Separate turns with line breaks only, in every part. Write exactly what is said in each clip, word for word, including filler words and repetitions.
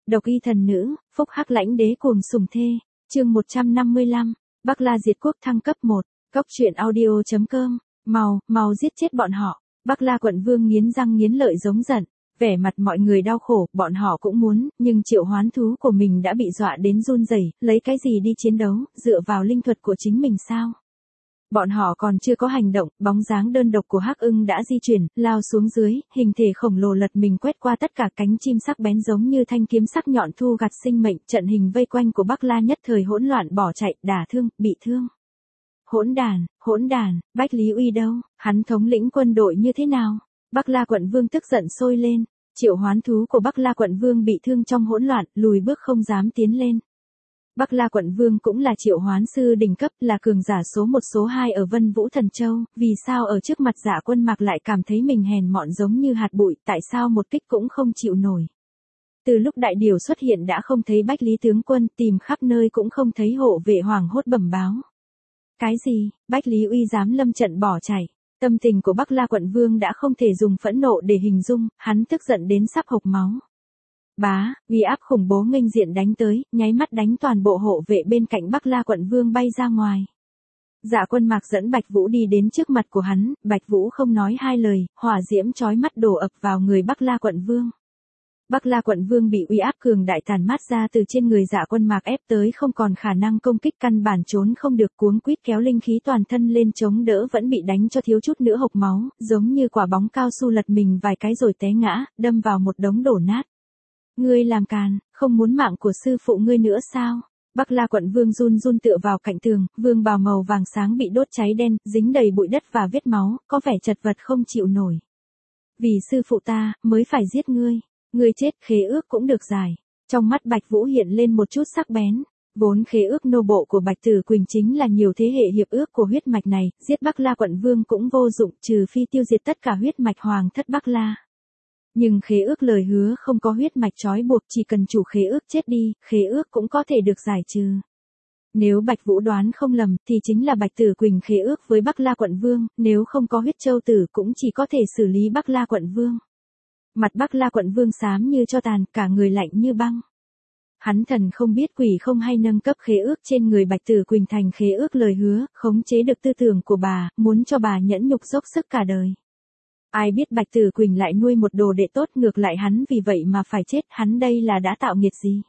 Độc y thần nữ, phúc hắc lãnh đế cuồng sủng thê. Chương một trăm năm mươi lăm, Bắc La diệt quốc thăng cấp một. Cốc truyện audio chấm com. Mau, mau giết chết bọn họ. Bắc La quận vương nghiến răng nghiến lợi giống giận, vẻ mặt mọi người đau khổ, bọn họ cũng muốn, nhưng triệu hoán thú của mình đã bị dọa đến run rẩy, lấy cái gì đi chiến đấu, dựa vào linh thuật của chính mình sao? Bọn họ còn chưa có hành động, bóng dáng đơn độc của Hắc Ưng đã di chuyển, lao xuống dưới, hình thể khổng lồ lật mình quét qua tất cả cánh chim sắc bén giống như thanh kiếm sắc nhọn thu gặt sinh mệnh, trận hình vây quanh của Bắc La nhất thời hỗn loạn bỏ chạy, đả thương, bị thương. Hỗn đàn, hỗn đàn, Bách Lý Uy đâu, hắn thống lĩnh quân đội như thế nào? Bắc La quận vương tức giận sôi lên, triệu hoán thú của Bắc La quận vương bị thương trong hỗn loạn, lùi bước không dám tiến lên. Bắc La quận vương cũng là triệu hoán sư đỉnh cấp, là cường giả số một số hai ở Vân Vũ Thần Châu, vì sao ở trước mặt Dạ Quân Mạc lại cảm thấy mình hèn mọn giống như hạt bụi, tại sao một kích cũng không chịu nổi. Từ lúc đại điều xuất hiện đã không thấy Bách Lý tướng quân, tìm khắp nơi cũng không thấy hộ vệ hoàng hốt bẩm báo. Cái gì, Bách Lý Uy dám lâm trận bỏ chạy. Tâm tình của Bắc La quận vương đã không thể dùng phẫn nộ để hình dung, hắn tức giận đến sắp hộc máu. Bá, uy áp khủng bố nghênh diện đánh tới, nháy mắt đánh toàn bộ hộ vệ bên cạnh Bắc La quận vương bay ra ngoài. Dạ Quân Mạc dẫn Bạch Vũ đi đến trước mặt của hắn, Bạch Vũ không nói hai lời, hỏa diễm chói mắt đổ ập vào người Bắc La quận vương. Bắc La quận vương bị uy áp cường đại tàn mát ra từ trên người Dạ Quân Mạc ép tới không còn khả năng công kích, căn bản trốn không được, cuống quýt kéo linh khí toàn thân lên chống đỡ, vẫn bị đánh cho thiếu chút nữa hộc máu, giống như quả bóng cao su lật mình vài cái rồi té ngã, đâm vào một đống đổ nát. Ngươi làm càn, không muốn mạng của sư phụ ngươi nữa sao? Bắc La quận vương run run tựa vào cạnh tường, vương bào màu vàng sáng bị đốt cháy đen, dính đầy bụi đất và vết máu, có vẻ chật vật không chịu nổi. Vì sư phụ ta, mới phải giết ngươi. Ngươi chết, khế ước cũng được giải. Trong mắt Bạch Vũ hiện lên một chút sắc bén. Vốn khế ước nô bộ của Bạch Tử Quỳnh chính là nhiều thế hệ hiệp ước của huyết mạch này, giết Bắc La quận vương cũng vô dụng, trừ phi tiêu diệt tất cả huyết mạch hoàng thất Bắc La. Nhưng khế ước lời hứa không có huyết mạch trói buộc, chỉ cần chủ khế ước chết đi, khế ước cũng có thể được giải trừ. Nếu Bạch Vũ đoán không lầm, thì chính là Bạch Tử Quỳnh khế ước với Bắc La quận vương, nếu không có huyết châu tử cũng chỉ có thể xử lý Bắc La quận vương. Mặt Bắc La quận vương xám như tro tàn, cả người lạnh như băng. Hắn thần không biết quỷ không hay nâng cấp khế ước trên người Bạch Tử Quỳnh thành khế ước lời hứa, khống chế được tư tưởng của bà, muốn cho bà nhẫn nhục dốc sức cả đời. Ai biết Bạch Tử Quỳnh lại nuôi một đồ đệ tốt, ngược lại hắn vì vậy mà phải chết, hắn đây là đã tạo nghiệt gì?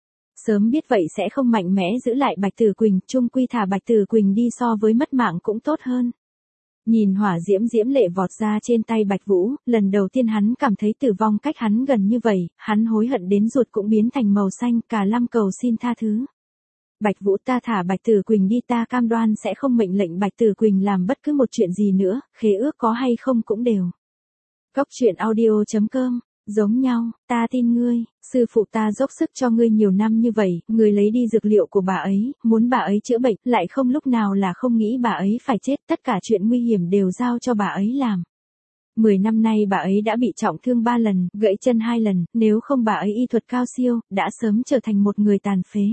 Sớm biết vậy sẽ không mạnh mẽ giữ lại Bạch Tử Quỳnh, chung quy thả Bạch Tử Quỳnh đi so với mất mạng cũng tốt hơn. Nhìn hỏa diễm diễm lệ vọt ra trên tay Bạch Vũ, lần đầu tiên hắn cảm thấy tử vong cách hắn gần như vậy, hắn hối hận đến ruột cũng biến thành màu xanh, cả lâm cầu xin tha thứ. Bạch Vũ, ta thả Bạch Tử Quỳnh đi, ta cam đoan sẽ không mệnh lệnh Bạch Tử Quỳnh làm bất cứ một chuyện gì nữa, khế ước có hay không cũng đều. Cốc truyện audio chấm com. Giống nhau, ta tin ngươi, sư phụ ta dốc sức cho ngươi nhiều năm như vậy, ngươi lấy đi dược liệu của bà ấy, muốn bà ấy chữa bệnh, lại không lúc nào là không nghĩ bà ấy phải chết, tất cả chuyện nguy hiểm đều giao cho bà ấy làm. Mười năm nay bà ấy đã bị trọng thương ba lần, gãy chân hai lần, nếu không bà ấy y thuật cao siêu, đã sớm trở thành một người tàn phế.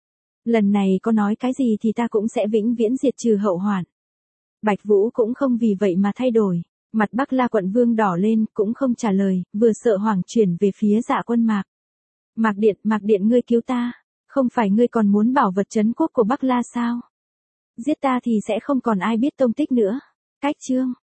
Lần này có nói cái gì thì ta cũng sẽ vĩnh viễn diệt trừ hậu hoạn. Bạch Vũ cũng không vì vậy mà thay đổi. Mặt Bắc La quận vương đỏ lên, cũng không trả lời, vừa sợ hoảng chuyển về phía Dạ Quân Mạc. Mạc Điện, Mạc Điện, ngươi cứu ta, không phải ngươi còn muốn bảo vật trấn quốc của Bắc La sao? Giết ta thì sẽ không còn ai biết tông tích nữa. Cách chương.